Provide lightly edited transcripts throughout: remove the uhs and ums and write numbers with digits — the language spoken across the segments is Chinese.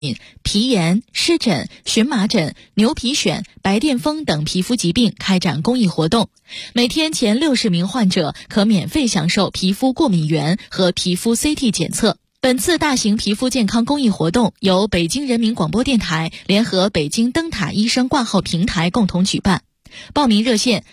皮炎、湿疹、荨麻疹、牛皮癣、白癜风等皮肤疾病开展公益活动。每天前60名患者可免费享受皮肤过敏原和皮肤 CT 检测。本次大型皮肤健康公益活动由北京人民广播电台联合北京灯塔医生挂号平台共同举办。报名热线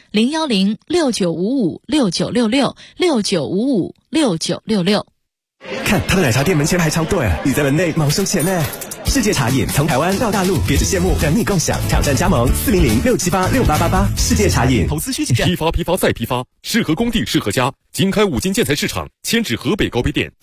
010-6955-6966 看他的奶茶店门前排超队，你在门内忙收钱呢。世界茶饮从台湾到大陆，别只羡慕，等你共享。挑战加盟400-678-6888。世界茶饮。 投资需谨慎。批发再批发，适合工地适合家。经开5金建材市场，迁至河北高碑店。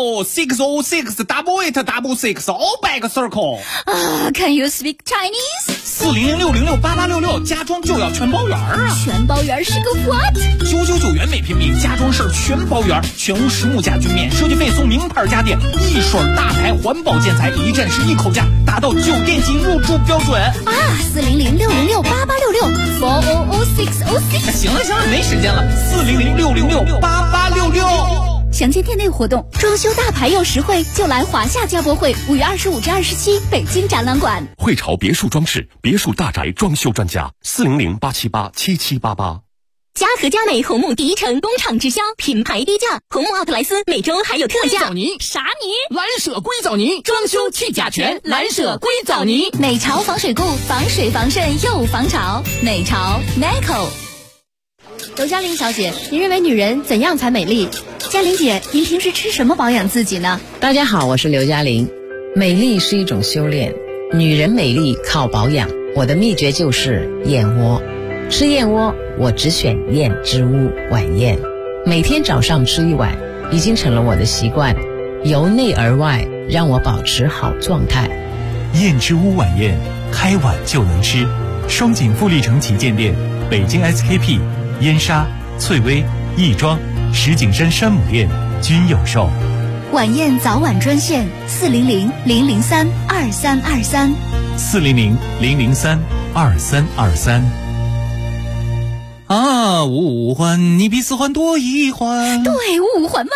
460688866 all back circle。 Can you speak Chinese？ 400-666-8866，家装就要全包圆啊！ 全包圆是个 what ？999元每平米，家装事全包圆，全屋实木家居免设计费送名牌家电，一水大牌环保建材，一站式一口价，达到酒店级入住标准啊！400-666-8866 400-666。 行了，没时间了，400-666-8866。 详见店内活动，装修大牌又实惠，就来华夏家博会5月25至27北京展览馆。 汇潮别墅装饰，别墅大宅装修专家，400-878-7788。 嘉禾佳美红木第一城工厂直销，品牌低价，红木奥特莱斯每周还有特价。 硅藻泥啥泥？ 蓝舍硅藻泥，装修去甲醛，蓝舍硅藻泥。 美潮防水固，防水防渗又防潮，美潮 Neco。 刘嘉玲小姐，您认为女人怎样才美丽？ 嘉玲姐，您平时吃什么保养自己呢？ 大家好，我是刘嘉玲。美丽是一种修炼，女人美丽靠保养。我的秘诀就是燕窝。吃燕窝，我只选燕之屋晚宴，每天早上吃1碗，已经成了我的习惯，由内而外让我保持好状态。 燕之屋晚宴，开碗就能吃。双井富力城旗舰店、北京 SKP、燕莎、翠微、亦庄、石景山山姆店均有售。 晚宴早晚专线400-003-2323 400-003-2323。五环你比4环多1环， 对，5环外。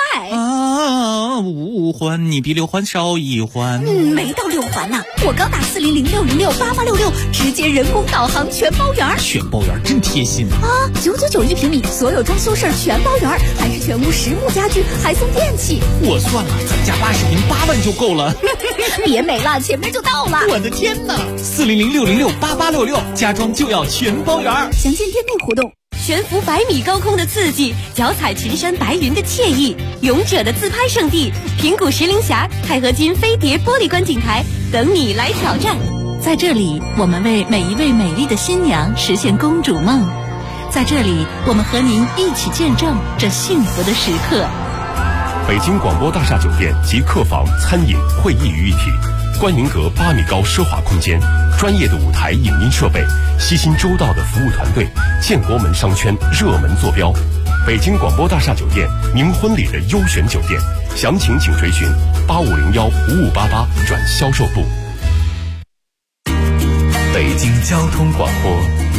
5环你比6环少1环。 没到6环呢，我刚打400-666-8866，直接人工导航全包圆。 全包圆真贴心啊！999一平米，所有装修事全包圆，还是全屋实木家居，还送电器。 我算了，咱家80平8万就够了。 别美了，前面就到了。 我的天哪！400-666-8866，家装就要全包圆。 详见店内活动。 悬浮100米高空的刺激，脚踩群山白云的惬意，勇者的自拍圣地平谷石林峡钛合金飞碟玻璃观景台等你来挑战。 在这里，我们为每一位美丽的新娘实现公主梦。在这里，我们和您一起见证这幸福的时刻。 北京广播大厦酒店及客房、餐饮、会议于一体，观云阁8米高奢华空间，专业的舞台影音设备，悉心周到的服务团队，建国门商圈热门坐标。北京广播大厦酒店，您婚礼的优选酒店，详情请垂询8501-5588转销售部。 北京交通广播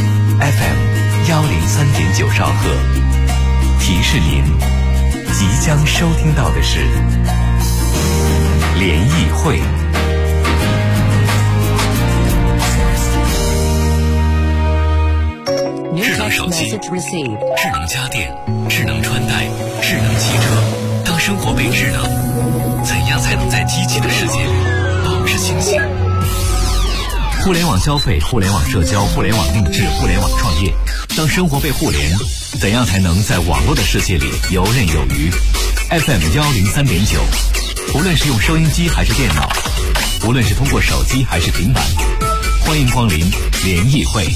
FM103.9兆赫，提示您即将收听到的是联谊会。智能手机、智能家电、智能穿戴、智能汽车，当生活被智能，怎样才能在机器的世界里保持清醒？互联网消费、互联网社交、互联网定制、互联网创业，当生活被互联，怎样才能在网络的世界里游刃有余？ FM103.9，无论是用收音机还是电脑，无论是通过手机还是平板，欢迎光临联谊会。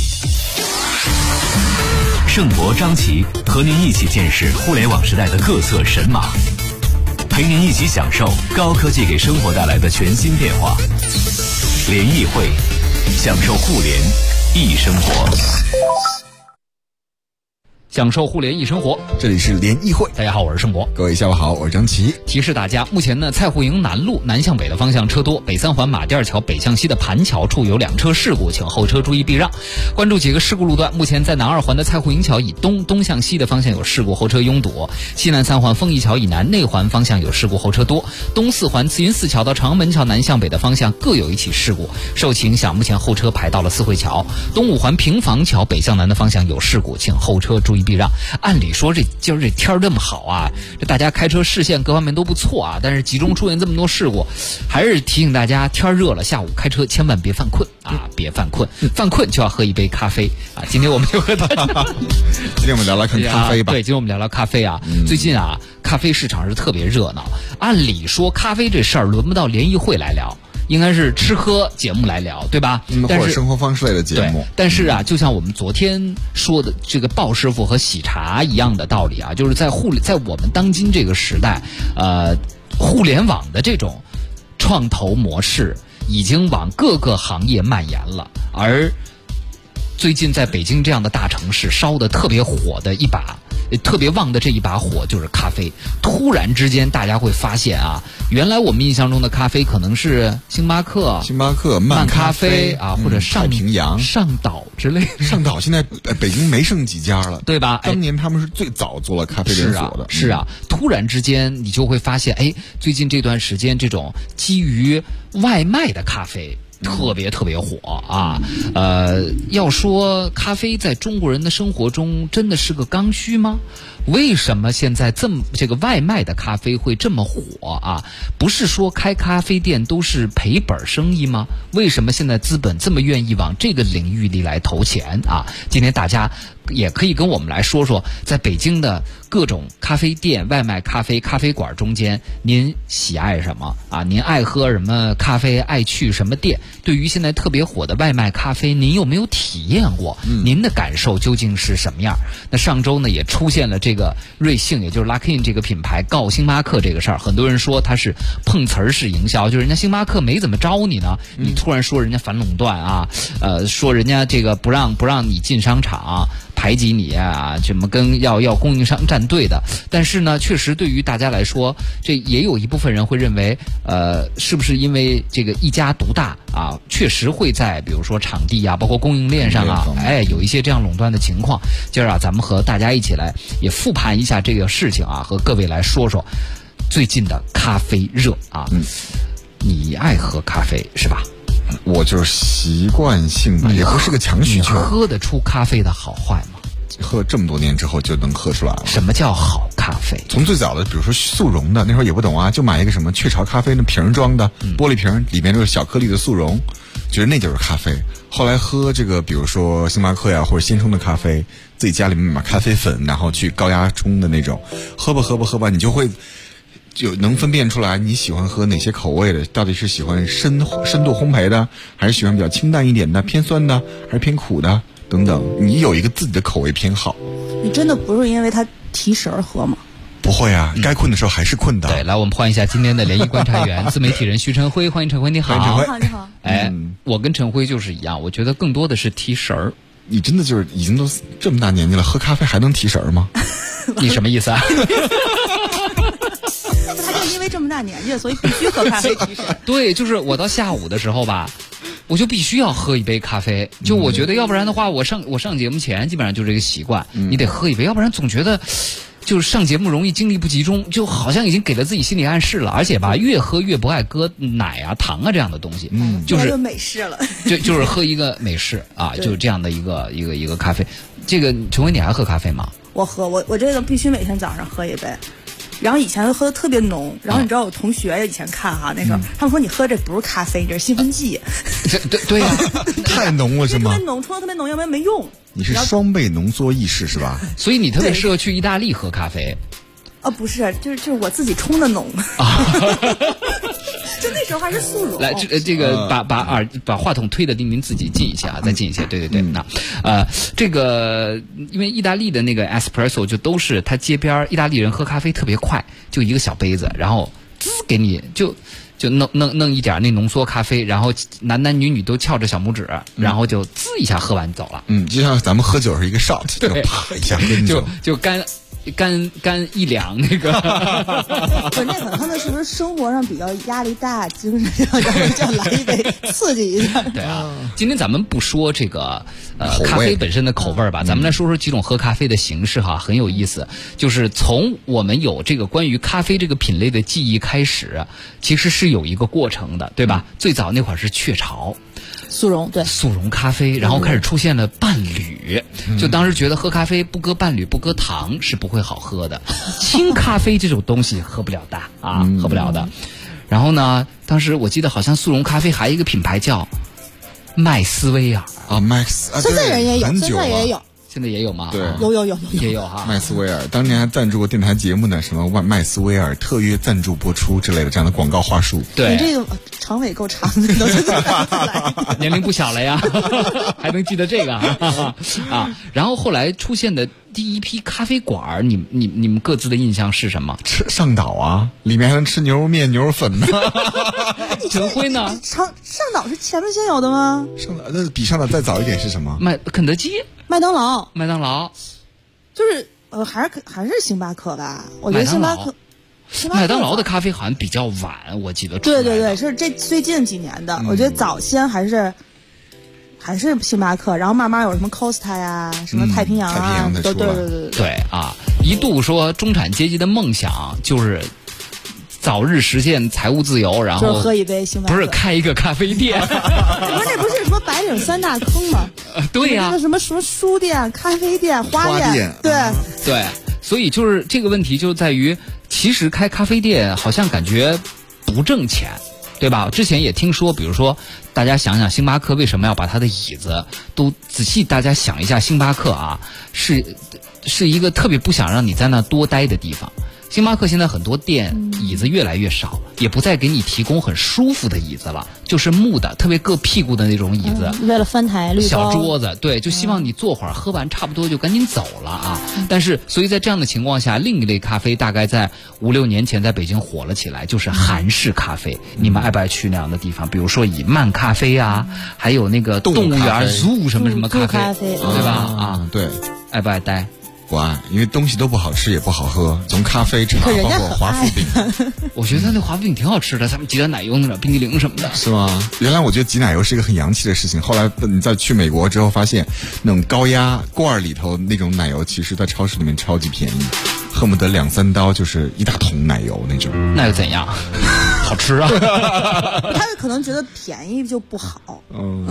盛博、张琪和您一起见识互联网时代的各色神马，陪您一起享受高科技给生活带来的全新变化。联谊会，享受互联易生活。 享受互联易生活。 这里是联谊会， 大家好，我是盛博。 各位下午好，我是张琪。 提示大家，目前呢，蔡户营南路南向北的方向车多，北三环马甸二桥北向西的盘桥处有2车事故，请后车注意避让。关注几个事故路段，目前在南二环的蔡户营桥以东向西的方向有事故，后车拥堵；西南3环丰益桥以南内环方向有事故，后车多；东4环慈云寺桥到长安门桥南向北的方向各有一起事故，受其影响，目前后车排到了四惠桥。东5环平房桥北向南的方向有事故，请后车注意避让。按理说今儿这天这么好啊，这大家开车视线各方面都不错啊，但是集中出现这么多事故，还是提醒大家，天热了，下午开车千万别犯困啊，别犯困，犯困就要喝一杯咖啡啊。今天我们就和大家， 今天我们聊聊看咖啡吧。 对，今天我们聊聊咖啡啊。最近啊，咖啡市场是特别热闹。按理说，咖啡这事儿轮不到联谊会来聊。应该是吃喝节目来聊，对吧？ 或者生活方式类的节目。 但是啊，就像我们昨天说的这个鲍师傅和喜茶一样的道理啊，就是在我们当今这个时代，互联网的这种创投模式已经往各个行业蔓延了，而最近在北京这样的大城市烧得特别火的特别旺的这一把火就是咖啡。突然之间大家会发现啊，原来我们印象中的咖啡可能是星巴克、漫咖啡啊，或者太平洋、 上岛之类的。 上岛现在北京没剩几家了， 对吧？ 当年他们是最早做了咖啡连锁的。 是啊，突然之间你就会发现，最近这段时间这种基于外卖的咖啡特别火啊！要说咖啡在中国人的生活中真的是个刚需吗？为什么现在这个外卖的咖啡会这么火啊？不是说开咖啡店都是赔本生意吗？为什么现在资本这么愿意往这个领域里来投钱啊？今天大家也可以跟我们来说说，在北京的各种咖啡店、外卖咖啡馆中间，您喜爱什么啊？您爱喝什么咖啡？爱去什么店？对于现在特别火的外卖咖啡，您有没有体验过？您的感受究竟是什么样？那上周呢，也出现了这个瑞幸，也就是 Luckin 这个品牌告星巴克这个事儿，很多人说它是碰瓷儿式营销，就是人家星巴克没怎么招你呢，你突然说人家反垄断啊，说人家这个不让你进商场。排挤你啊，怎么跟要供应商站队的？但是呢，确实对于大家来说，这也有一部分人会认为，是不是因为这个一家独大啊，确实会在比如说场地啊，包括供应链上啊，有一些这样垄断的情况。今儿啊，咱们和大家一起来也复盘一下这个事情啊，和各位来说说最近的咖啡热啊。你爱喝咖啡是吧？ 我就是习惯性的，也不是个强需求。 喝得出咖啡的好坏吗？ 喝这么多年之后就能喝出来了。 什么叫好咖啡？ 从最早的，比如说速溶的，那时候也不懂啊，就买一个什么雀巢咖啡那瓶装的玻璃瓶，里面就是小颗粒的速溶，觉得那就是咖啡。后来喝这个，比如说星巴克呀或者鲜冲的咖啡，自己家里面买咖啡粉，然后去高压冲的那种，喝吧，你就能分辨出来你喜欢喝哪些口味的，到底是喜欢深度烘焙的，还是喜欢比较清淡一点的，偏酸的，还是偏苦的等等，你有一个自己的口味偏好。 你真的不是因为它提神喝吗？ 不会啊，该困的时候还是困的。 对，来我们换一下今天的联谊观察员自媒体人徐晨辉，欢迎晨辉，你好。 你好。 我跟晨辉就是一样，我觉得更多的是提神儿。 你真的就是已经都这么大年纪了，喝咖啡还能提神吗？ 你什么意思啊？ 他就因为这么大年纪，所以必须喝咖啡提神。 对，就是我到下午的时候吧，我就必须要喝一杯咖啡。就我觉得，要不然的话，我上节目前基本上就这个习惯，你得喝一杯，要不然总觉得就是上节目容易精力不集中，就好像已经给了自己心理暗示了。而且吧，越喝越不爱搁奶啊、糖啊这样的东西， 就是美式了。 就是喝一个美式啊，就是这样的一个咖啡。这个陈伟，你还喝咖啡吗？ 我喝，我这个必须每天早上喝一杯。然后以前喝的特别浓，然后你知道我同学以前看哈，那时候他们说你喝这不是咖啡，这是兴奋剂。 对呀， 太浓了是吗？ 特别浓，冲的特别浓，要不然没用。 你是双倍浓缩意式是吧？ 所以你特别适合去意大利喝咖啡。 不是，就是我自己冲的浓。就那时候还是速溶。 来，这个把话筒推的离您自己近一些啊，再近一些。对。那这个因为意大利的那个 espresso 就都是他街边意大利人喝咖啡特别快，就一个小杯子，然后给你就就弄一点那浓缩咖啡，然后男女都翘着小拇指，然后就滋一下喝完走了。 就像咱们喝酒是一个 shot， 就啪一下跟走， 就干一两那个。 关键可能他们是不是生活上比较压力大，精神上要来一杯刺激一下。 对啊，今天咱们不说这个咖啡本身的口味吧，咱们来说说几种喝咖啡的形式哈，很有意思。就是从我们有这个关于咖啡这个品类的记忆开始，其实是有一个过程的，对吧？最早那会儿是雀巢。 速溶，对， 速溶咖啡，然后开始出现了伴侣，就当时觉得喝咖啡不搁伴侣不搁糖是不会好喝的，轻咖啡这种东西喝不了的啊，喝不了的。然后呢，当时我记得好像速溶咖啡还有一个品牌叫麦斯威尔啊，Max， 现在人也有，现在也有。 现在也有吗？ 对， 有也有哈。 麦斯威尔当年还赞助过电台节目呢，什么麦斯威尔特约赞助播出之类的这样的广告话术。 对， 你这个长尾够长的，都是年龄不小了呀，还能记得这个啊。然后后来出现的第一批咖啡馆，你们各自的印象是什么？ 吃上岛啊，里面还能吃牛肉面、牛肉粉呢。 陈辉呢？ 上岛是前面先有的吗？ 上岛那比上岛再早一点是什么？ 肯德基。 麦当劳就是还是星巴克吧？我觉得星巴克麦当劳的咖啡好像比较晚，我记得。 对，是这最近几年的。我觉得早先还是星巴克，然后慢慢有什么 Costa 呀，什么太平洋啊，都对啊，一度说中产阶级的梦想就是早日实现财务自由，然后就是喝一杯星巴克， 不是开一个咖啡店。 这不是什么白领三大坑吗？ 对呀， 什么书店、咖啡店、花店， 对，所以就是这个问题就在于，其实开咖啡店好像感觉不挣钱，对吧？之前也听说，比如说大家想想星巴克为什么要把它的椅子都仔细大家想一下，星巴克啊是一个特别不想让你在那多待的地方。星巴克现在很多店椅子越来越少，也不再给你提供很舒服的椅子了，就是木的特别硌屁股的那种椅子， 为了翻台小桌子，对，就希望你坐会儿，喝完差不多就赶紧走了啊。但是所以在这样的情况下，另一类咖啡大概在5-6年前在北京火了起来，就是韩式咖啡。你们爱不爱去那样的地方？比如说以漫咖啡啊，还有那个动物园 zoo 什么咖啡，对吧？啊， 对， 爱不爱待？ 不爱，因为东西都不好吃也不好喝，从咖啡茶包括华夫饼， 我觉得那华夫饼挺好吃的，他们挤点奶油那种冰激凌什么的， 是吗？原来我觉得挤奶油是一个很洋气的事情，后来你再去美国之后发现，那种高压罐里头那种奶油，其实在超市里面超级便宜，恨不得2-3刀就是一大桶奶油那种。 那又怎样？好吃啊！ 他可能觉得便宜就不好，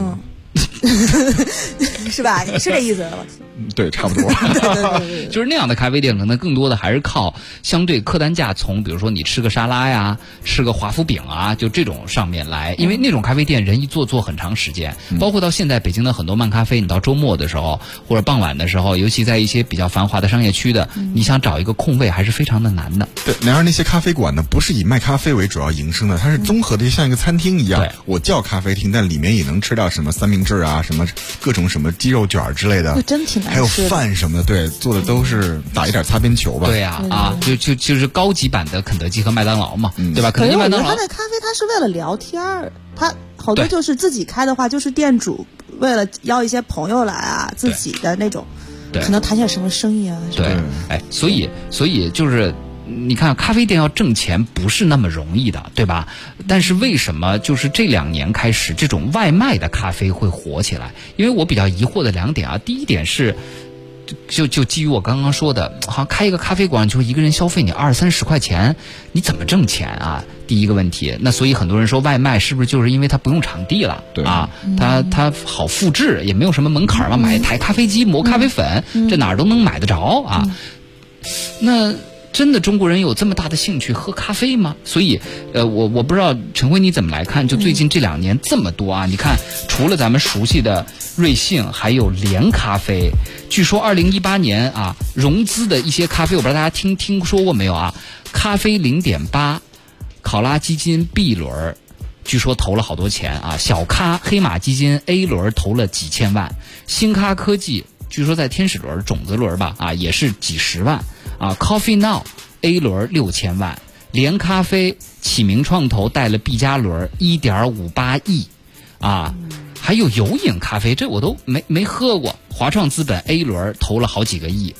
是吧？是这意思吧？ 对，差不多。 对，就是那样的咖啡店，可能更多的还是靠相对客单价从，比如说你吃个沙拉呀，吃个华夫饼啊，就这种上面来。因为那种咖啡店人一坐很长时间，包括到现在北京的很多漫咖啡，你到周末的时候或者傍晚的时候，尤其在一些比较繁华的商业区的，你想找一个空位还是非常的难的。 对，然而那些咖啡馆呢，不是以卖咖啡为主要营生的，它是综合的，像一个餐厅一样。 对， 我叫咖啡厅，但里面也能吃到什么三明治啊，什么各种什么鸡肉卷之类的， 真挺难吃的。 还有饭什么的，对，做的都是打一点擦边球吧。 对呀，就是高级版的肯德基和麦当劳嘛，对吧？肯德基、麦当劳。 他那咖啡他是为了聊天儿，他好多就是自己开的话，就是店主为了邀一些朋友来啊，自己的那种，可能谈些什么生意啊。 对，所以就是。你看咖啡店要挣钱不是那么容易的，对吧？但是为什么就是这2年开始这种外卖的咖啡会火起来？因为我比较疑惑的2点啊，第一点是就基于我刚刚说的，好像开一个咖啡馆就一个人消费你20-30块钱，你怎么挣钱啊？第一个问题。那所以很多人说外卖是不是就是因为它不用场地了？ 对啊，它好复制，也没有什么门槛嘛，买一台咖啡机磨咖啡粉，这哪儿都能买得着啊。那真的中国人有这么大的兴趣喝咖啡吗？所以，我不知道陈辉你怎么来看？就最近这2年这么多啊，你看，除了咱们熟悉的瑞幸，还有联咖啡。据说2018年啊，融资的一些咖啡，我不知道大家听说过没有啊？咖啡0.8，考拉基金 B 轮，据说投了好多钱啊。小咖黑马基金 A 轮投了几千万，新咖科技据说在天使轮、种子轮吧啊，也是几十万。啊 ，Coffee Now A 轮6000万连咖啡启明创投带了毕加仑1.58亿啊，还有有饮咖啡，这我都没喝过。华创资本 A 轮投了好几个亿，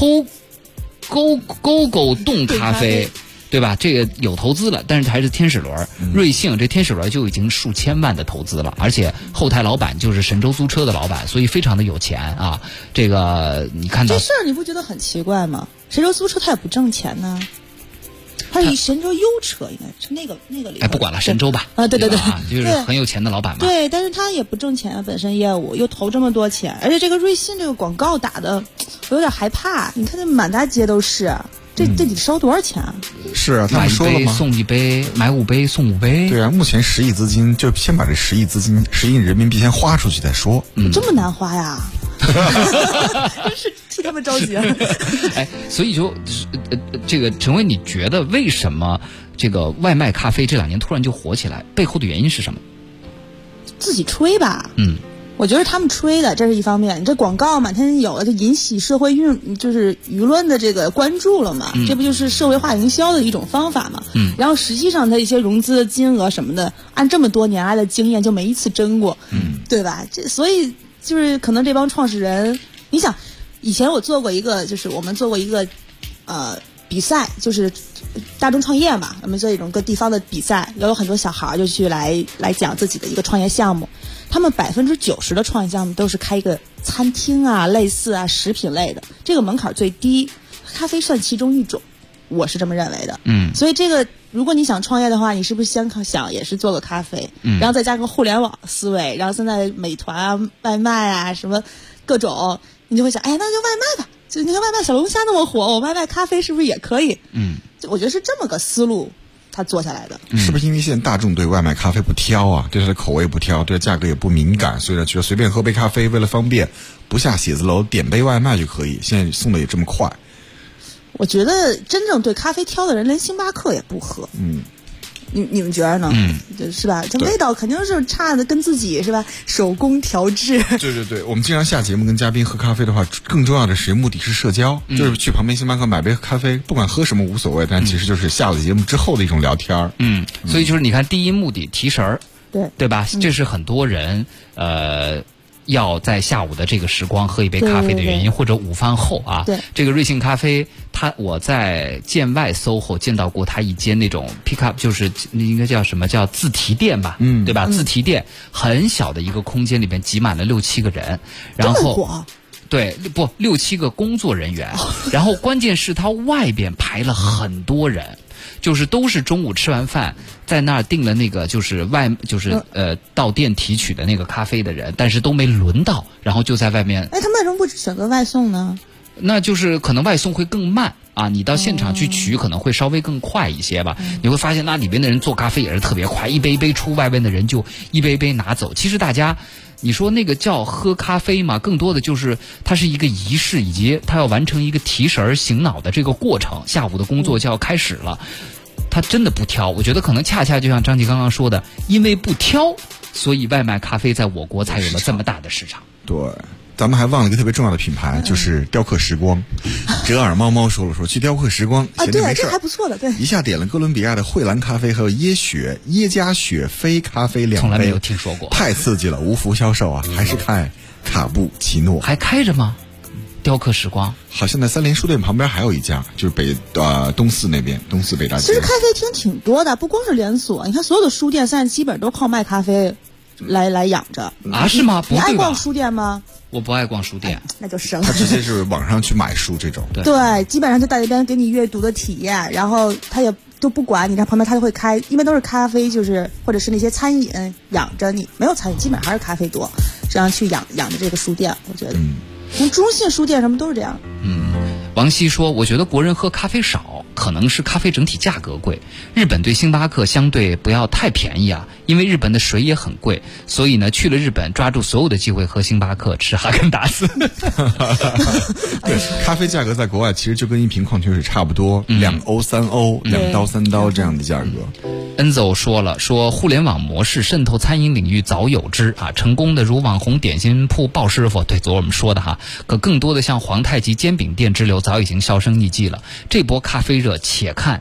勾冻咖啡。对吧？这个有投资了，但是还是天使轮。瑞幸这天使轮就已经数千万的投资了，而且后台老板就是神州租车的老板，所以非常的有钱啊。这个你看到这事儿你不觉得很奇怪吗？神州租车他也不挣钱呢，他是神州优车，应该是那个里。 哎，不管了，神州吧。 啊，对， 就是很有钱的老板嘛。 对，但是他也不挣钱啊，本身业务又投这么多钱，而且这个瑞幸这个广告打的，我有点害怕。你看这满大街都是。这得收多少钱啊？ 是啊，他们说了吗？ 送1杯，买5杯送5杯。 对啊，目前10亿资金，就先把这10亿资金，10亿人民币先花出去再说。 这么难花呀？真是替他们着急。 哎，所以就这个陈薇，你觉得为什么这个外卖咖啡这2年突然就火起来？背后的原因是什么？ 自己吹吧。我觉得他们吹的，这是一方面。你这广告满天有了，就引起社会就是舆论的这个关注了嘛。这不就是社会化营销的一种方法嘛。然后实际上它一些融资的金额什么的，按这么多年来的经验，就没一次真过。对吧？所以就是可能这帮创始人，你想，以前我做过一个，就是我们做过一个比赛，就是大众创业嘛，我们做一种各地方的比赛，有很多小孩就去来讲自己的一个创业项目。他们90%的创业项目都是开一个餐厅啊，类似啊，食品类的，这个门槛最低，咖啡算其中一种，我是这么认为的。所以这个如果你想创业的话，你是不是先想也是做个咖啡，然后再加个互联网思维，然后现在美团啊、外卖啊什么各种，你就会想，哎，那就外卖吧，就那个外卖小龙虾那么火，我外卖咖啡是不是也可以？我觉得是这么个思路。他做下来的， 是不是因为现在大众对外卖咖啡不挑啊，对它的口味不挑，对它价格也不敏感，所以觉得随便喝杯咖啡，为了方便，不下写字楼点杯外卖就可以。现在送的也这么快。 我觉得真正对咖啡挑的人，连星巴克也不喝。你们觉得呢？是吧？这味道肯定是差的，跟自己是吧？手工调制。 对，我们经常下节目跟嘉宾喝咖啡的话，更重要的是目的是社交，就是去旁边星巴克买杯咖啡，不管喝什么无所谓，但其实就是下了节目之后的一种聊天。 所以就是你看，第一目的提神儿，对吧？这是很多人要在下午的这个时光喝一杯咖啡的原因，或者午饭后啊。这个瑞幸咖啡，我在建外 SOHO 见到过它一间那种 pick up， 就是应该叫什么叫自提店吧，对吧？自提店很小的一个空间里面挤满了6-7个人，然后对6、7个工作人员，然后关键是它外边排了很多人。就是都是中午吃完饭在那儿订了那个就是到店提取的那个咖啡的人，但是都没轮到，然后就在外面。 哎，他们为什么不选择外送呢？ 那就是可能外送会更慢啊，你到现场去取可能会稍微更快一些吧。你会发现那里边的人做咖啡也是特别快，一杯一杯出，外边的人就一杯一杯拿走。其实大家你说那个叫喝咖啡嘛，更多的就是它是一个仪式，以及它要完成一个提神醒脑的这个过程，下午的工作就要开始了。他真的不挑，我觉得可能恰恰就像张琪刚刚说的，因为不挑，所以外卖咖啡在我国才有了这么大的市场。 对，咱们还忘了一个特别重要的品牌，就是雕刻时光。折耳猫猫说去雕刻时光，闲着没事这还不错的，对。 一下点了哥伦比亚的蕙兰咖啡，还有耶加雪菲咖啡2杯， 从来没有听说过， 太刺激了，无福消受啊！还是看卡布奇诺， 还开着吗？雕刻时光好像在三联书店旁边还有一家，就是东四那边，东四北大街。 其实咖啡厅挺多的，不光是连锁，你看所有的书店现在基本都靠卖咖啡来养着啊？是吗？ 你爱逛书店吗？ 我不爱逛书店， 那就是了。 他直接是网上去买书这种。 对，基本上就在那边给你阅读的体验，然后他也就不管你，在旁边他就会开，一般都是咖啡，就是或者是那些餐饮养着你，没有餐饮，基本上还是咖啡多，这样去养着这个书店，我觉得。从中信书店什么都是这样。 王希说，我觉得国人喝咖啡少，可能是咖啡整体价格贵。日本对星巴克相对不要太便宜啊，因为日本的水也很贵，所以呢去了日本抓住所有的机会喝星巴克，吃哈根达斯。 对，咖啡价格在国外其实就跟一瓶矿泉水差不多，2欧3欧，2刀3刀这样的价格。 Enzo 说互联网模式渗透餐饮领域早有之啊，成功的如网红点心铺鲍师傅，对，昨我们说的哈，可更多的像皇太极煎饼店之流早已经销声匿迹了。这波咖啡热，且看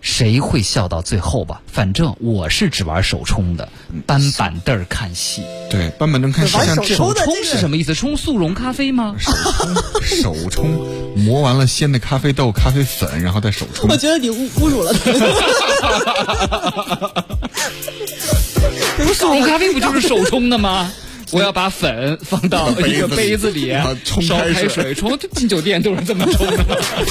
谁会笑到最后吧？反正我是只玩手冲的，搬板凳看戏。 对，搬板凳看戏。 手冲是什么意思？冲速溶咖啡吗？ 手冲磨完了鲜的咖啡豆、咖啡粉，然后再手冲。 我觉得你侮辱了他。 速溶咖啡不就是手冲的吗？我要把粉放到一个杯子里，烧开水冲。进酒店都是这么冲的。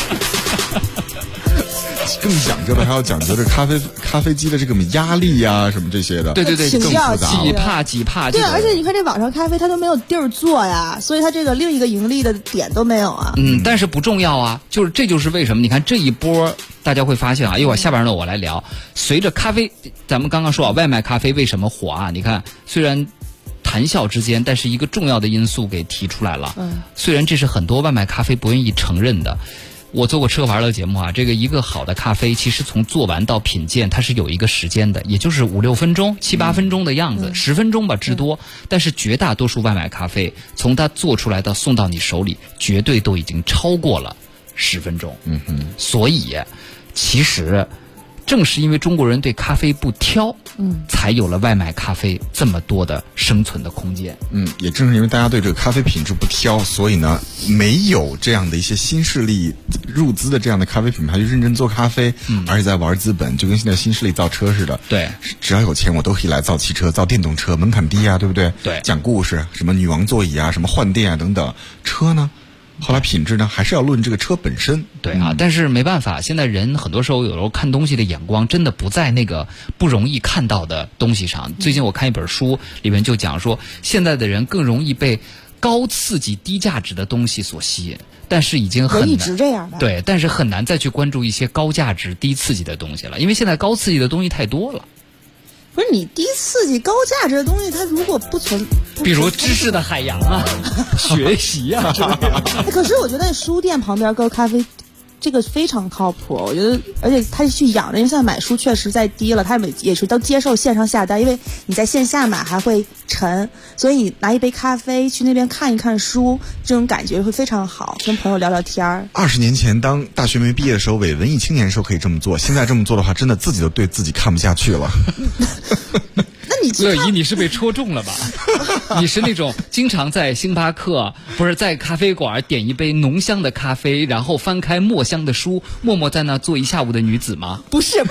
更讲究的还要讲究这咖啡机的这个压力呀、什么这些的。 对，更复杂，几帕。 对，而且你看这网上咖啡它都没有地儿做呀，所以它这个另一个盈利的点都没有啊。 但是不重要啊，这就是为什么你看这一波大家会发现啊，一会儿下边呢我来聊。随着咖啡，咱们刚刚说啊，外卖咖啡为什么火啊？你看虽然谈笑之间，但是一个重要的因素给提出来了。虽然这是很多外卖咖啡不愿意承认的。我做过吃喝玩乐节目啊，这个一个好的咖啡，其实从做完到品鉴，它是有一个时间的，也就是5-6分钟、7-8分钟的样子，10分钟吧，至多。但是绝大多数外卖咖啡，从它做出来到送到你手里，绝对都已经超过了10分钟。所以，其实正是因为中国人对咖啡不挑，才有了外卖咖啡这么多的生存的空间。 也正是因为大家对这个咖啡品质不挑，所以呢，没有这样的一些新势力入资的这样的咖啡品牌去认真做咖啡，而且在玩资本，就跟现在新势力造车似的。 对， 只要有钱，我都可以来造汽车、造电动车，门槛低啊，对不对？ 对， 讲故事，什么女王座椅啊，什么换电啊等等。车呢？后来品质呢，还是要论这个车本身。 对啊，但是没办法，现在人很多时候有时候看东西的眼光真的不在那个不容易看到的东西上。最近我看一本书，里面就讲说，现在的人更容易被高刺激低价值的东西所吸引，但是已经很难， 一直这样的。 对，但是很难再去关注一些高价值低刺激的东西了，因为现在高刺激的东西太多了。 不是你低刺激高价值的东西，它如果不存， 比如知识的海洋啊，学习啊之类的。 可是我觉得书店旁边搁咖啡，这个非常靠谱。我觉得，而且他去养着，因为现在买书确实在低了，他也是都接受线上下单，因为你在线下买还会沉，所以你拿一杯咖啡去那边看一看书，这种感觉会非常好，跟朋友聊聊天儿。 20年前当大学没毕业的时候，伪文艺青年的时候可以这么做，现在这么做的话，真的自己都对自己看不下去了。 那你乐怡，你是被戳中了吧？你是那种经常在星巴克，不是在咖啡馆点一杯浓香的咖啡，然后翻开墨香的书，默默在那坐一下午的女子吗？ 不是，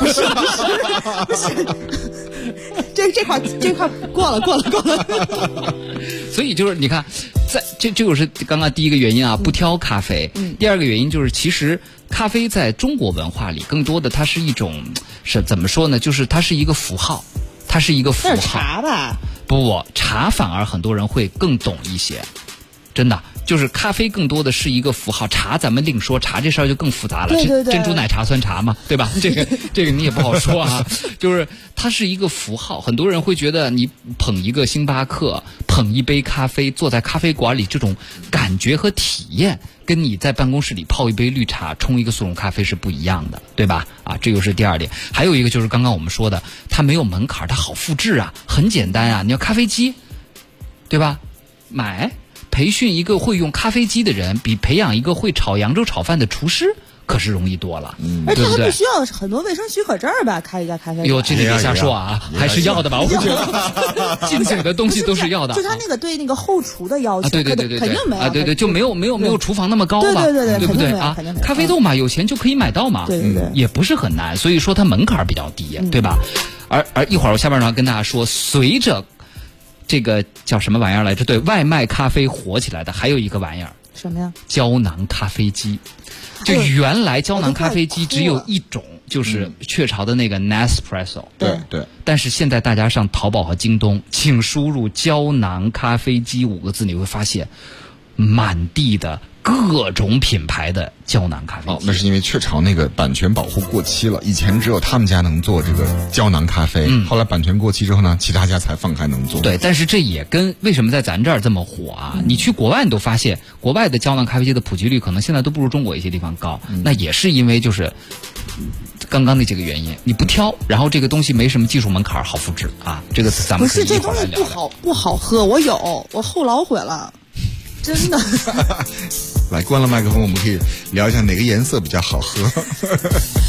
这块过了。 所以就是你看，这就是刚刚第一个原因啊，不挑咖啡。第二个原因就是，其实咖啡在中国文化里，更多的它是一种怎么说呢？就是它是一个符号。它是一个符号。 那是茶吧？ 不，茶反而很多人会更懂一些，真的。就是咖啡更多的是一个符号，茶咱们另说，茶这事儿就更复杂了。 对， 珍珠奶茶酸茶嘛，对吧？这个你也不好说啊。就是它是一个符号，很多人会觉得你捧一个星巴克，捧一杯咖啡，坐在咖啡馆里，这种感觉和体验，跟你在办公室里泡一杯绿茶、冲一个速溶咖啡是不一样的，对吧？啊，这就是第二点。还有一个就是刚刚我们说的，它没有门槛，它好复制啊，很简单啊。你要咖啡机，对吧？买。培训一个会用咖啡机的人，比培养一个会炒扬州炒饭的厨师可是容易多了， 而且还不需要很多卫生许可证吧？开一家咖啡馆。 哟，这别瞎说啊，还是要的吧？我觉得进口的东西都是要的。 就他那个对那个后厨的要求， 对，肯定没有啊，对，就没有厨房那么高吧？ 对不对啊？咖啡豆嘛，有钱就可以买到嘛， 对， 也不是很难，所以说它门槛比较低，对吧？而一会儿我下半场跟大家说，随着这个叫什么玩意儿来着？对，外卖咖啡火起来的还有一个玩意儿， 什么呀？ 胶囊咖啡机。就原来胶囊咖啡机只有一种，就是雀巢的那个 Nespresso。 对。 但是现在大家上淘宝和京东，请输入胶囊咖啡机5个字，你会发现满地的各种品牌的胶囊咖啡机。 那是因为雀巢那个版权保护过期了，以前只有他们家能做这个胶囊咖啡，后来版权过期之后呢，其他家才放开能做。 对，但是这也跟为什么在咱这儿这么火啊？你去国外你都发现，国外的胶囊咖啡机的普及率可能现在都不如中国一些地方高，那也是因为就是刚刚那几个原因，你不挑，然后这个东西没什么技术门槛，好复制啊。这个咱们可以一会儿来聊聊。 不是这东西不好喝，我后老悔了。真的， 来关了麦克风，我们可以聊一下哪个颜色比较好喝。 不是，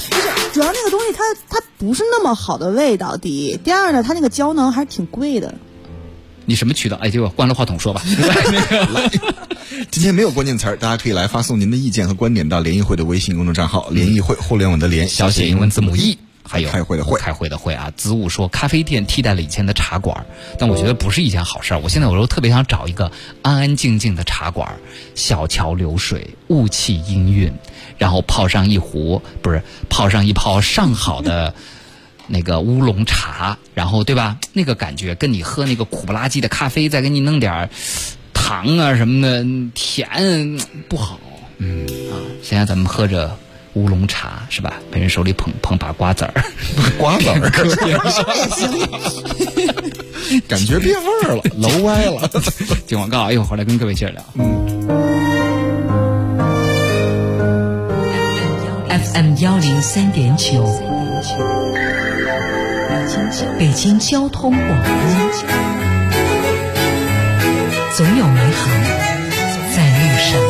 主要那个东西它不是那么好的味道。第二呢，它那个胶囊还是挺贵的。 你什么渠道？哎，就关了话筒说吧。 今天没有关键词儿，大家可以来发送您的意见和观点到联谊会的微信公众账号“联谊会”，互联网的联， 小写英文字母 E。还有开会的会啊！子午说咖啡店替代了以前的茶馆，但我觉得不是一件好事儿。我现在有时候特别想找一个安安静静的茶馆，小桥流水，雾气氤氲，然后泡上一泡上好的那个乌龙茶，然后对吧？那个感觉跟你喝那个苦不拉几的咖啡，再给你弄点糖啊什么的，甜不好。现在咱们喝着乌龙茶是吧？别人手里捧把瓜子儿， 瓜子儿感觉变味儿了，楼歪了。 进广告，一会儿回来跟各位接着聊。 FM 103.9，北京交通广播，总有美好在路上。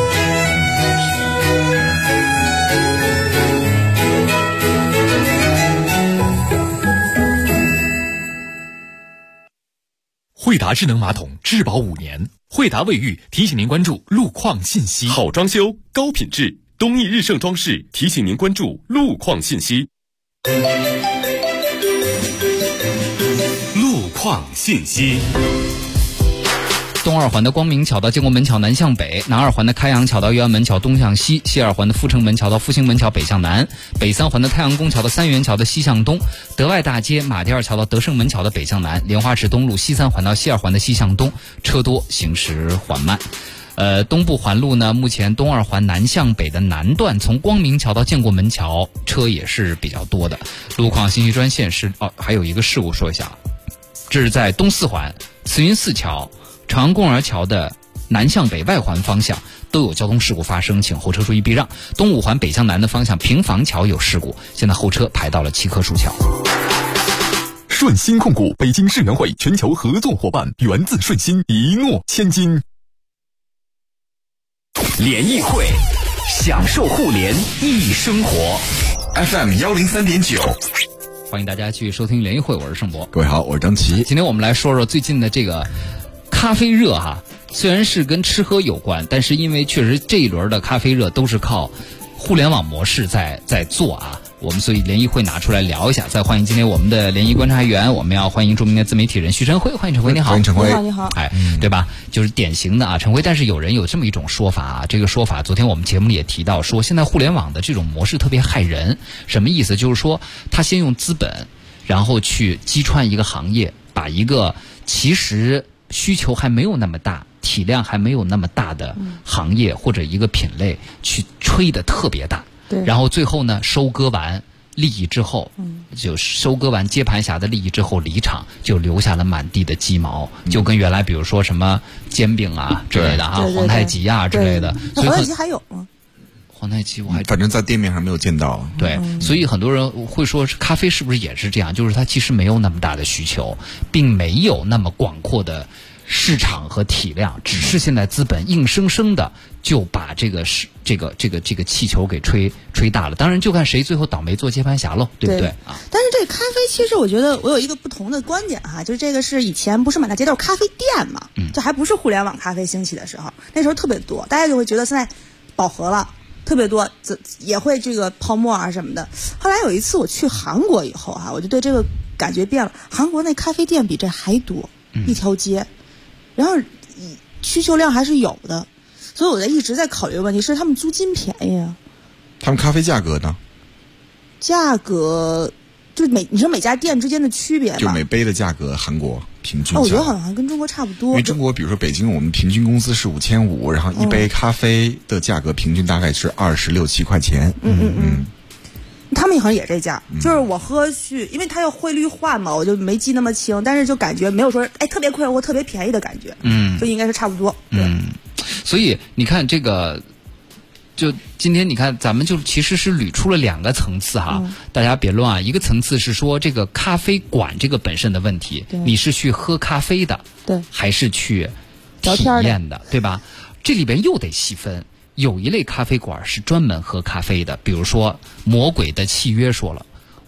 惠达智能马桶质保5年，惠达卫浴提醒您关注路况信息。 好装修，高品质，东义日盛装饰提醒您关注路况信息。路况信息。 东二环的光明桥到建国门桥南向北，南二环的开阳桥到岳安门桥东向西，西二环的阜成门桥到复兴门桥北向南，北三环的太阳宫桥到三元桥的西向东，德外大街马甸二桥到德胜门桥的北向南，莲花池东路西三环到西二环的西向东，车多，行驶缓慢。东部环路呢，目前东二环南向北的南段，从光明桥到建国门桥，车也是比较多的。路况信息专线是还有一个事故说一下，这是在东四环慈云寺桥、长安公园桥的南向北外环方向都有交通事故发生，请后车注意避让。东五环北向南的方向平房桥有事故，现在后车排到了7棵树桥。 顺鑫控股北京世园会全球合作伙伴，源自顺鑫，一诺千金。 联谊会，享受互联易生活。 FM 103.9， 欢迎大家去收听联谊会，我是盛博。 各位好，我是张琪。 今天我们来说说最近的这个咖啡热哈，虽然是跟吃喝有关，但是因为确实这一轮的咖啡热都是靠互联网模式在做啊，我们所以联谊会拿出来聊一下。再欢迎今天我们的联谊观察员，我们要欢迎著名的自媒体人徐晨辉，欢迎陈辉，你好。 欢迎陈辉， 你好。 哎，对吧？就是典型的啊，陈辉。但是有人有这么一种说法啊，这个说法昨天我们节目里也提到，说现在互联网的这种模式特别害人。什么意思？就是说他先用资本，然后去击穿一个行业，把一个其实需求还没有那么大、体量还没有那么大的行业或者一个品类去吹得特别大，然后最后呢收割完利益之后，就收割完接盘侠的利益之后离场，就留下了满地的鸡毛，就跟原来比如说什么煎饼啊之类的啊，皇太极啊之类的。 那皇太极还有吗？ 皇太极我还反正在店面上没有见到。 对，所以很多人会说咖啡是不是也是这样，就是它其实没有那么大的需求，并没有那么广阔的市场和体量，只是现在资本硬生生的就把这个气球给吹大了。当然就看谁最后倒霉做接盘侠喽，对不对啊？ 但是这个咖啡其实我觉得我有一个不同的观点哈，就是这个是以前不是满大街都是咖啡店嘛，这还不是互联网咖啡兴起的时候，那时候特别多，大家就会觉得现在饱和了。特别多，也会这个泡沫啊什么的。后来有一次我去韩国以后我就对这个感觉变了。韩国那咖啡店比这还多，一条街，然后需求量还是有的，所以我一直在考虑问题是他们租金便宜啊。 他们咖啡价格呢？ 价格就是你说每家店之间的区别吗？ 就每杯的价格，韩国平均。 我觉得好像跟中国差不多。 因为中国比如说北京，我们平均工资是5500，然后一杯咖啡的价格平均大概是26、7块钱。 他们好像也这价，就是我喝去，因为它要汇率换嘛，我就没记那么清，但是就感觉没有说特别贵或特别便宜的感觉，就应该是差不多。 所以你看这个。就今天你看咱们就其实是捋出了2个层次哈，大家别乱啊。一个层次是说这个咖啡馆这个本身的问题，你是去喝咖啡的，还是去体验的，对吧？这里边又得细分，有一类咖啡馆是专门喝咖啡的，比如说魔鬼的契约说了，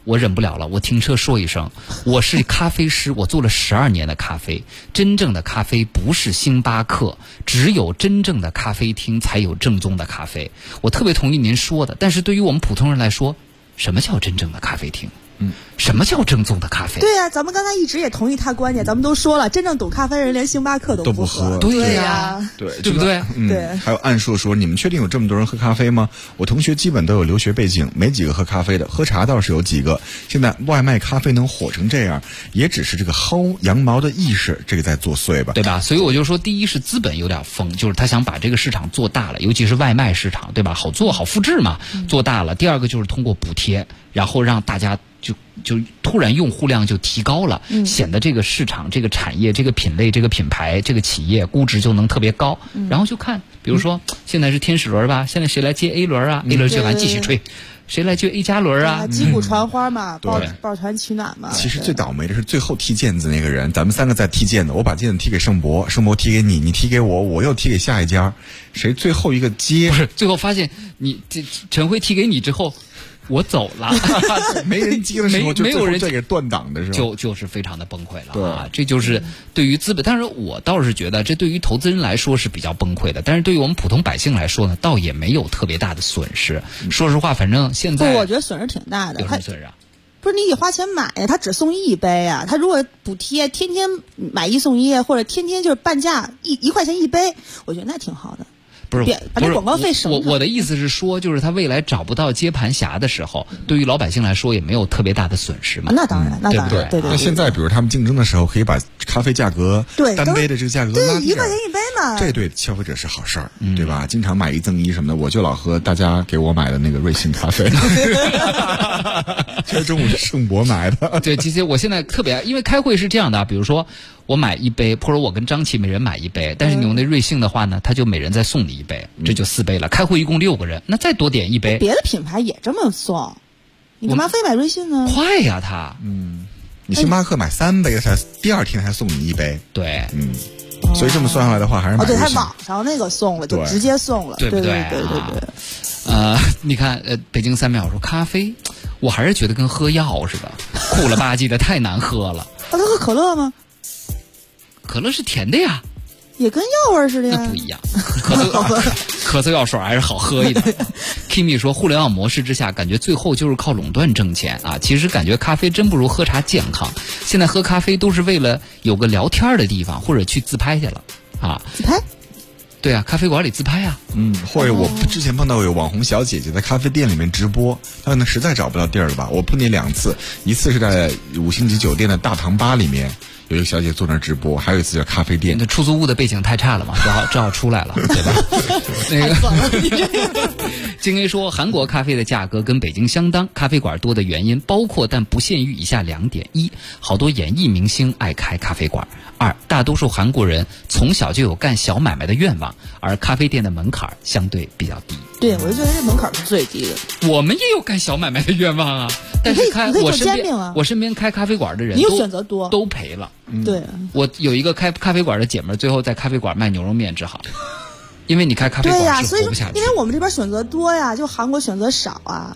我忍不了了，我停车说一声，我是咖啡师，我做了12年的咖啡，真正的咖啡不是星巴克，只有真正的咖啡厅才有正宗的咖啡。我特别同意您说的，但是对于我们普通人来说，什么叫真正的咖啡厅？什么叫正宗的咖啡？ 对呀，咱们刚才一直也同意他观点，咱们都说了，真正懂咖啡人连星巴克都不喝。 对呀， 对不对？ 对。 还有暗数说，你们确定有这么多人喝咖啡吗？我同学基本都有留学背景，没几个喝咖啡的，喝茶倒是有几个。现在外卖咖啡能火成这样，也只是这个薅羊毛的意识，这个在作祟吧？ 对吧？所以我就说，第一是资本有点疯，就是他想把这个市场做大了，尤其是外卖市场，对吧？好做好复制嘛，做大了。第二个就是通过补贴，然后让大家就突然用户量就提高了，显得这个市场、这个产业、这个品类、这个品牌、这个企业估值就能特别高。然后就看，比如说现在是天使轮吧，现在谁来接 A 轮啊？A 轮接完继续吹，谁来接 A 加轮啊？ 击鼓传花嘛，抱团取暖嘛。 其实最倒霉的是最后踢毽子那个人，咱们3个在踢毽子，我把毽子踢给盛博，盛博踢给你，你踢给我，我又踢给下一家，谁最后一个接？不是，最后发现你陈辉踢给你之后。我走了， 没人接的时候， 没有人这给断档的时候， 就是非常的崩溃了啊！这就是对于资本，但是我倒是觉得这对于投资人来说是比较崩溃的，但是对于我们普通百姓来说呢，倒也没有特别大的损失。说实话，反正现在我觉得损失挺大的。 有什么损失啊？ 不是你得花钱买呀，他只送1杯啊。他如果补贴，天天买1送1，或者天天就是半价1块钱1杯，我觉得那挺好的。 不是把这广告费省。 我的意思是说，就是他未来找不到接盘侠的时候，对于老百姓来说也没有特别大的损失嘛。 那当然，那当然，对。 那现在比如他们竞争的时候，可以把咖啡价格单杯的这个价格拉低 ，1块钱1杯嘛。 这对消费者是好事儿，对吧？经常买1赠1什么的，我就老喝大家给我买的那个瑞幸咖啡。今儿中午是盛博买的。 对，其实我现在特别，因为开会是这样的，比如说我买1杯，或者我跟张琪每人买1杯，但是你用那瑞幸的话呢，他就每人再送你1杯，这就4杯了。开会一共6个人，那再多点1杯。 别的品牌也这么送，你干嘛非买瑞幸呢？ 快呀，他。 你星巴克买3杯才第2天才送你1杯。 对， 所以这么算下来的话，还是买瑞幸。 对，他网上那个送了，就直接送了， 对不对？ 对。 你看，北京3秒说咖啡，我还是觉得跟喝药似的，苦了吧唧的，太难喝了。 他喝可乐吗？ 可乐是甜的呀， 也跟药味似的呀。 那不一样，咳嗽药水还是好喝一点。Kimi 说，互联网模式之下，感觉最后就是靠垄断挣钱啊。其实感觉咖啡真不如喝茶健康。现在喝咖啡都是为了有个聊天的地方，或者去自拍去了啊。 自拍？ 对啊，咖啡馆里自拍啊。 或者我之前碰到有网红小姐姐在咖啡店里面直播，她可能实在找不到地儿了吧。我碰见2次，一次是在5星级酒店的大堂吧里面。有一个小姐坐那直播，还有一次在咖啡店。 那出租屋的背景太差了嘛，只好出来了，对吧？那个金 A 说，韩国咖啡的价格跟北京相当，咖啡馆多的原因包括但不限于以下2点：一，好多演艺明星爱开咖啡馆；二，大多数韩国人从小就有干小买卖的愿望，而咖啡店的门槛相对比较低。 对，我就觉得这门槛是最低的。 我们也有干小买卖的愿望啊，但是我身边开咖啡馆的人， 你有选择多， 都赔了。 对， 我有一个开咖啡馆的姐妹，最后在咖啡馆卖牛肉面治好，因为你开咖啡馆是活不下去。 因为我们这边选择多呀，就韩国选择少啊。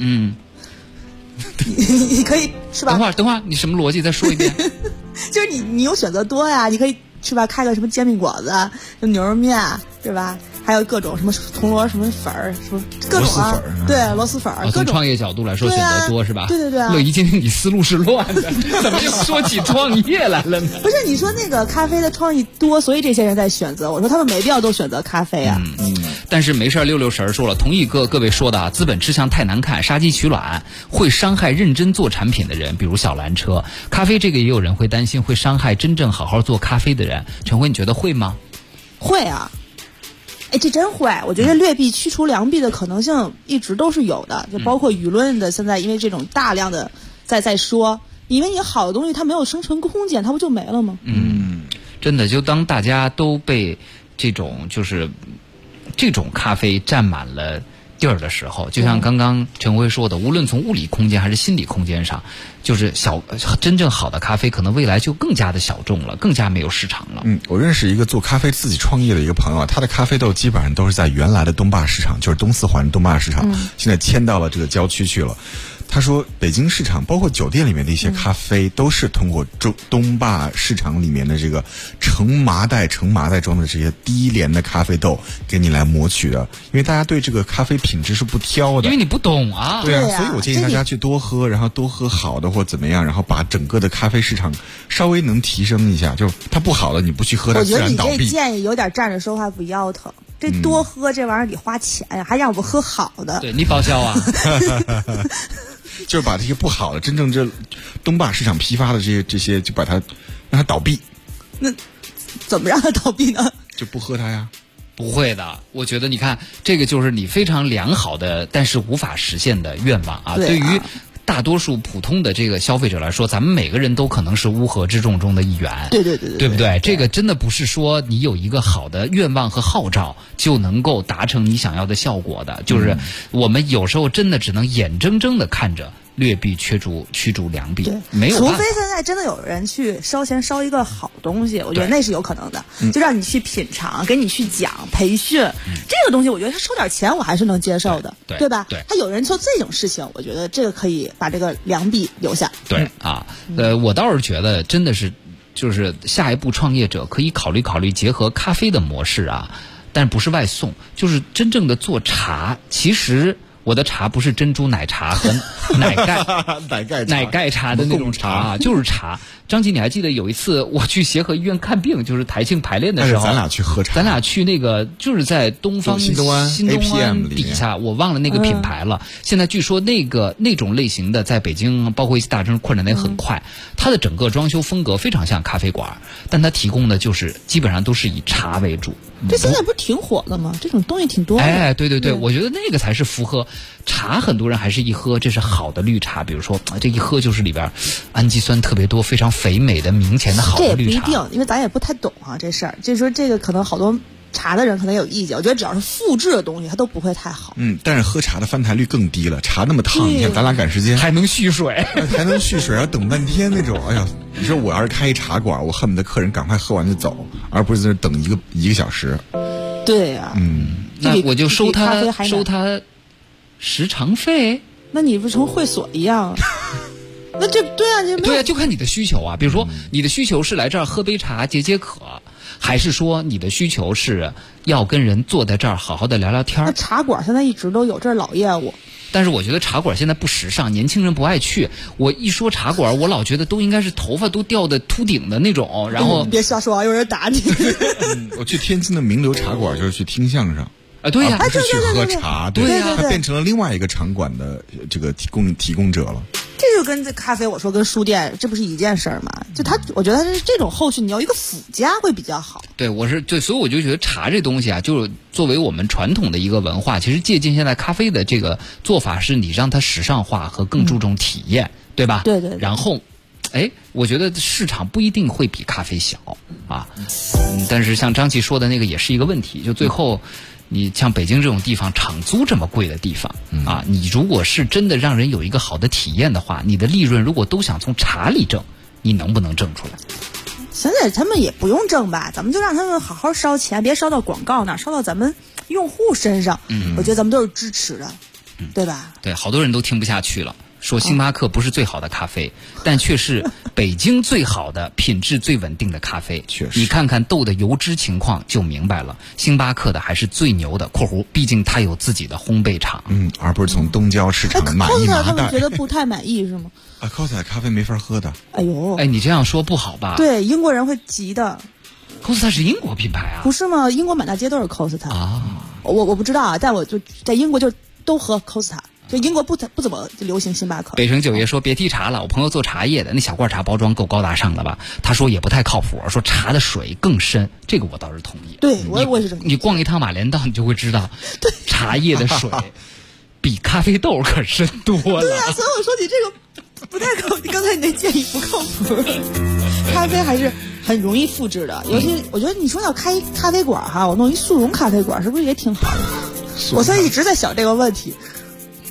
你可以是吧？ 等会儿，你什么逻辑？再说一遍。 就是你有选择多呀，你可以是吧？开个什么煎饼果子、牛肉面，对吧？还有各种什么铜锣什么粉儿，什么各种啊，对，螺蛳粉儿。 从创业角度来说，选择多是吧？ 对。 乐怡，今天你思路是乱的，怎么又说起创业来了呢？ 不是，你说那个咖啡的创意多，所以这些人在选择。我说他们没必要都选择咖啡啊。 但是没事，66神说了，同意各位说的啊，资本吃相太难看，杀鸡取卵，会伤害认真做产品的人，比如小蓝车。咖啡这个也有人会担心会伤害真正好好做咖啡的人。陈辉，你觉得会吗？ 会啊。这真会，我觉得劣币驱除良币的可能性一直都是有的，就包括舆论的现在因为这种大量的在说，因为你好的东西它没有生存空间，它不就没了吗？ 真的，就当大家都被这种咖啡占满了地儿的时候，就像刚刚陈辉说的，无论从物理空间还是心理空间上， 就是真正好的咖啡可能未来就更加的小众了，更加没有市场了。 我认识一个做咖啡自己创业的一个朋友，他的咖啡豆基本上都是在原来的东坝市场，就是东四环东坝市场，现在迁到了这个郊区去了。他说北京市场包括酒店里面的一些咖啡都是通过东坝市场里面的这个成麻袋装的这些低廉的咖啡豆给你来磨取的，因为大家对这个咖啡品质是不挑的， 因为你不懂啊。 对啊，所以我建议大家去多喝，然后多喝好的或怎么样，然后把整个的咖啡市场稍微能提升一下，就它不好的你不去喝它自然倒闭。 我觉得你这建议有点站着说话不腰疼，这多喝这玩意儿得花钱呀，还让我喝好的。 对，你报销啊。 就是把这些不好的，真正这东坝市场批发的这些，就把它让它倒闭。 那怎么让它倒闭呢？ 就不喝它呀？ 不会的，我觉得你看这个就是你非常良好的，但是无法实现的愿望啊。对于大多数普通的这个消费者来说，咱们每个人都可能是乌合之众中的一员。 对， 对不对？这个真的不是说你有一个好的愿望和号召就能够达成你想要的效果的，就是我们有时候真的只能眼睁睁的看着劣币驱逐良币，没有办法。 除非现在真的有人去烧钱烧一个好东西，我觉得那是有可能的，就让你去品尝，给你去讲培训，这个东西我觉得他收点钱我还是能接受的，对吧？ 对， 他有人做这种事情，我觉得这个可以把这个良币留下。 对啊，我倒是觉得真的是，就是下一步创业者可以考虑结合咖啡的模式啊，但是不是外送，就是真正的做茶，其实。我的茶不是珍珠奶茶和奶盖茶的那种茶，就是茶。张琪，你还记得有一次我去协和医院看病，就是台庆排练的时候， 咱俩去喝茶， 咱俩去那个就是在新东安 APM 底下，我忘了那个品牌了。现在据说那种类型的在北京，包括一些大城市扩展的很快，它的整个装修风格非常像咖啡馆，但它提供的就是基本上都是以茶为主。 这现在不是挺火的吗？这种东西挺多的。 哎，对，我觉得那个才是符合茶。很多人还是一喝这是好的绿茶，比如说这一喝就是里边氨基酸特别多，非常肥美的明前的好的绿茶。 这也不一定，因为咱也不太懂啊这事儿。就是说这个可能好多茶的人可能有意见，我觉得只要是复制的东西它都不会太好。 但是喝茶的翻台率更低了，茶那么烫，你看咱俩赶时间还能蓄水， 要等半天那种。哎呀，你说我要是开一茶馆，我恨不得客人赶快喝完就走，而不是在那等一个小时。 对呀， 那我就收他时长费。 那你不成会所一样？那这对啊， 就看你的需求啊。比如说，你的需求是来这儿喝杯茶解渴，还是说你的需求是要跟人坐在这儿好好的聊聊天？ 那茶馆现在一直都有，这是老业务。 但是我觉得茶馆现在不时尚，年轻人不爱去。我一说茶馆，我老觉得都应该是头发都掉的秃顶的那种。然后别瞎说啊，有人打你。 我去天津的名流茶馆就是去听相声啊，对呀， 不是去喝茶， 对呀， 它变成了另外一个场馆的这个提供者了。 这就跟这咖啡，我说跟书店，这不是一件事儿吗？就我觉得它是这种后续你要一个附加会比较好。 对，所以我就觉得茶这东西啊，就是作为我们传统的一个文化，其实借鉴现在咖啡的这个做法，是你让它时尚化和更注重体验，对吧？ 对。 然后，我觉得市场不一定会比咖啡小啊，但是像张琪说的那个也是一个问题，就最后。你像北京这种地方，场租这么贵的地方啊，你如果是真的让人有一个好的体验的话，你的利润如果都想从茶里挣，你能不能挣出来？ 现在他们也不用挣吧，咱们就让他们好好烧钱，别烧到广告那儿，烧到咱们用户身上。我觉得咱们都是支持的，对吧？ 对，好多人都听不下去了。说星巴克不是最好的咖啡，但却是北京最好的、品质最稳定的咖啡。 确实， 你看看豆的油脂情况就明白了，星巴克的还是最牛的（括弧），毕竟它有自己的烘焙厂。 而不是从东郊市场买一麻袋。 他们觉得不太满意是吗 ？Costa 咖啡没法喝的。 哎呦， 你这样说不好吧？ 对，英国人会急的。 Costa 是英国品牌啊？ 不是吗？英国满大街都是 Costa 啊。 我不知道啊，但我就在英国就都喝 Costa。就英国不怎么流行星巴克。 北城九爷说别提茶了，我朋友做茶叶的，那小罐茶包装够高大上的吧？他说也不太靠谱，说茶的水更深，这个我倒是同意。 对，我也是这么。 你逛一趟马连道，你就会知道，茶叶的水比咖啡豆可深多了。 对啊，所以我说你这个不太靠谱，刚才你那建议不靠谱。咖啡还是很容易复制的，尤其我觉得你说要开咖啡馆哈，我弄一速溶咖啡馆是不是也挺好的？我现在一直在想这个问题。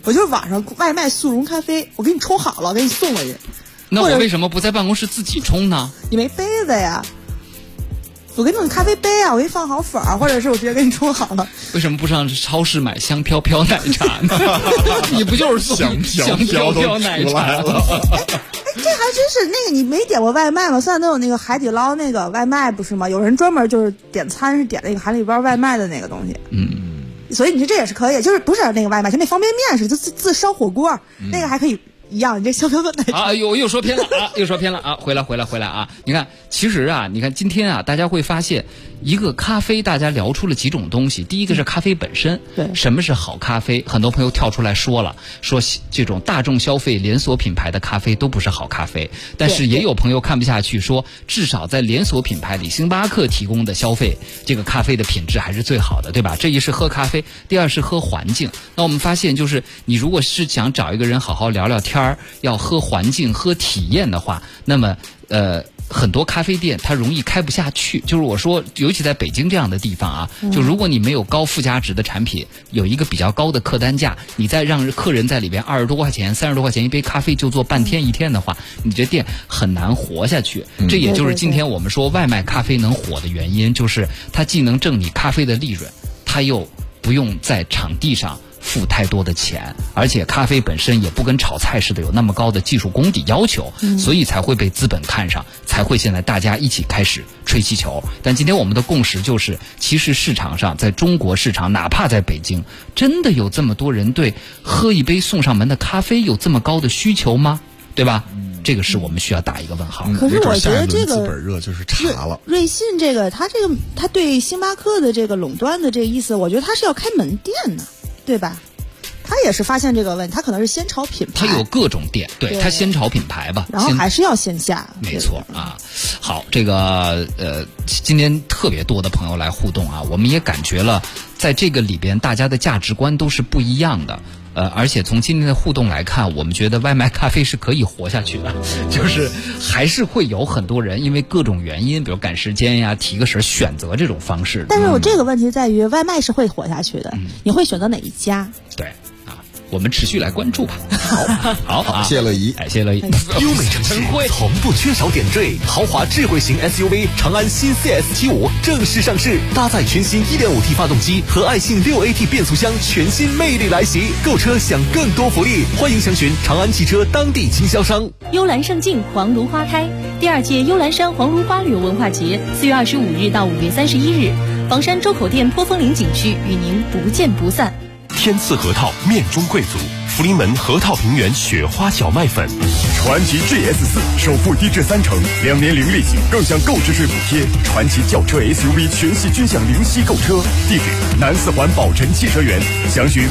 我就是网上外卖速溶咖啡，我给你冲好了，给你送过去。 那我为什么不在办公室自己冲呢？ 你没杯子呀？我给你弄咖啡杯啊，我给你放好粉儿，或者是我直接给你冲好了。 为什么不上超市买香飘飘奶茶呢？你不就是香飘飘奶茶了？ 这还真是那个，你没点过外卖吗？现在都有那个海底捞那个外卖不是吗？有人专门就是点餐是点那个海底捞外卖的那个东西。所以你说这也是可以，就是不是那个外卖，就那方便面是自烧火锅，那个还可以。一样，你这香飘飘奶茶啊，又说偏了啊，又说偏了啊，回来啊！你看，其实啊，你看今天啊，大家会发现一个咖啡，大家聊出了几种东西。第一个是咖啡本身， 对， 什么是好咖啡？很多朋友跳出来说了，说这种大众消费连锁品牌的咖啡都不是好咖啡。但是也有朋友看不下去，说至少在连锁品牌里，星巴克提供的消费这个咖啡的品质还是最好的，对吧？这一是喝咖啡，第二是喝环境。那我们发现，就是你如果是想找一个人好好聊聊天，要喝环境喝体验的话，那么很多咖啡店它容易开不下去。就是我说尤其在北京这样的地方啊，就如果你没有高附加值的产品，有一个比较高的客单价，你再让客人在里边20多块钱30多块钱一杯咖啡就做半天一天的话，你这店很难活下去。这也就是今天我们说外卖咖啡能火的原因，就是它既能挣你咖啡的利润，它又不用在场地上付太多的钱，而且咖啡本身也不跟炒菜似的有那么高的技术功底要求，所以才会被资本看上，才会现在大家一起开始吹气球。但今天我们的共识就是，其实市场上，在中国市场，哪怕在北京，真的有这么多人对喝一杯送上门的咖啡有这么高的需求吗？对吧？这个是我们需要打一个问号。 可是我觉得这个资本热就是茶了。 瑞幸这个，他对星巴克的这个垄断的这个意思，我觉得他是要开门店呢。对吧？他也是发现这个问题，他可能是先炒品牌， 他有各种店，对，他先炒品牌吧， 然后还是要线下， 没错啊。好，这个今天特别多的朋友来互动啊，我们也感觉了，在这个里边大家的价值观都是不一样的。而且从今天的互动来看，我们觉得外卖咖啡是可以活下去的，就是还是会有很多人因为各种原因，比如赶时间呀、提个神选择这种方式。 但是我这个问题在于，外卖是会活下去的，你会选择哪一家？ 对啊，我们持续来关注吧。好， 谢乐怡， 谢乐怡。 优美城市从不缺少点缀，豪华智慧型 SUV 长安新 CS75正式上市，搭载全新 1.5T 发动机和爱信 6AT 变速箱，全新魅力来袭。购车享更多福利，欢迎详询长安汽车当地经销商。 幽兰胜境，黄芦花开。第2届幽兰山黄芦花旅游文化节4月25日到5月31日，房山周口店坡峰岭景区与您不见不散。 天赐核桃面中贵族，福临门核桃平原雪花小麦粉， 传祺 GS4 首付低至30%，2年零利息，更享购置税补贴。传祺轿车 SUV 全系均享零息购车。地址：南4环宝辰汽车园，详询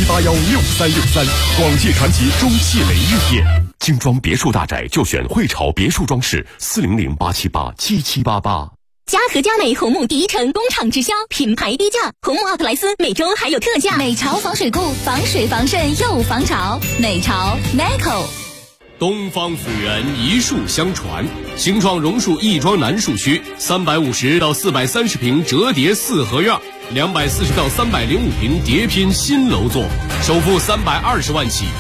87816363。广汽传祺中汽雷玉店。 精装别墅大宅就选汇潮别墅装饰，400-878-7788。 嘉禾佳美红木第一城工厂直销，品牌低价，红木奥特莱斯每周还有特价。 美潮防水库，防水防渗又防潮。美潮 Meco。 东方府源一树相传，新创榕树亦庄南树区350到430平折叠4合院，240到305平叠拼新楼座，首付320万起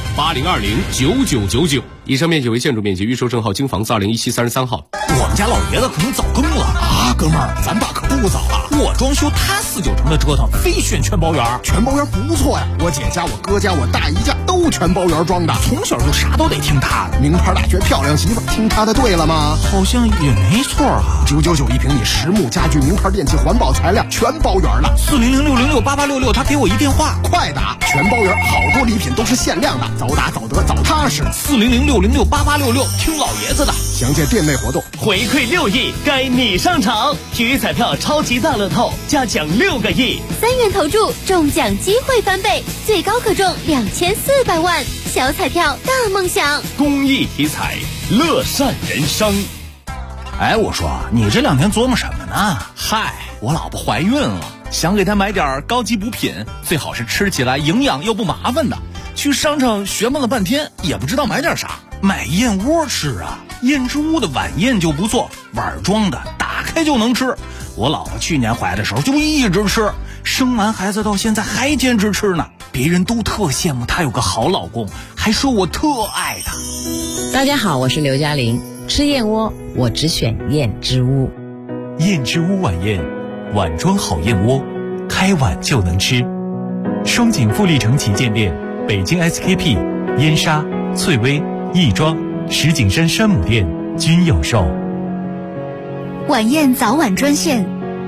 ，80209999。以上面积为建筑面积，预售证号京房子2017 33号。 我们家老爷子可能早更了啊，哥们儿，咱爸可不早了。我装修，他4、9成的折腾，非选全包圆。 全包圆不错呀，我姐家、我哥家、我大姨家都全包圆装的， 从小就啥都得听他的。 名牌大学漂亮媳妇，听他的对了吗？ 好像也没错啊。 999一平米，实木家具、名牌电器、环保材料，全包圆了。 400-606-8866，他给我一电话， 快打！全包圆，好多礼品都是限量的，早打早得早踏实。 400-606-8866，听老爷子的。 详见店内活动。 回馈6亿，该你上场！体育彩票超级大乐透，加奖6个亿 ，3元投注，中奖机会翻倍，最高可中2400万。小彩票大梦想， 公益体彩，乐善人生。 哎，我说你这2天琢磨什么呢？ 嗨，我老婆怀孕了，想给她买点高级补品，最好是吃起来营养又不麻烦的。去商场学问了半天，也不知道买点啥。 买燕窝吃啊，燕之屋的晚宴就不错，碗装的，打开就能吃。我老婆去年怀的时候就一直吃，生完孩子到现在还坚持吃呢。 别人都特羡慕她有个好老公，还说我特爱她。 大家好，我是刘嘉玲。吃燕窝，我只选燕之屋。 燕之屋晚宴，碗装好燕窝，开碗就能吃。双井富力城旗舰店、北京 SKP、燕莎、翠微、亦庄、石景山山姆店均有售。 晚宴早晚专线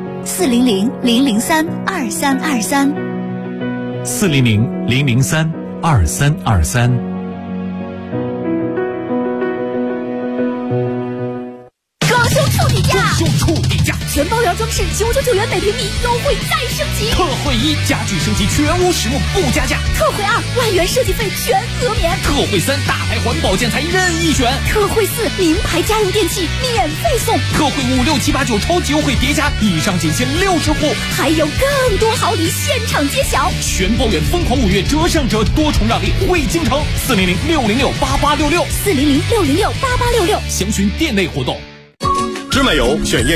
：400-003-2323。 400-003-2323。 就触底价， 全包圆装饰999元每平米，优惠再升级。 特惠1，家具升级全屋实木不加价。 特惠2，万元设计费全额免。 特惠3，大牌环保建材任意选。 特惠4，名牌家用电器免费送。 特惠5、6、7、8、9超级优惠叠加，以上仅限60户， 还有更多好礼现场揭晓。 全包圆疯狂5月折上折，多重让利惠京城。400-606-8866， 400-606-8866， 详询店内活动。 芝麻油选燕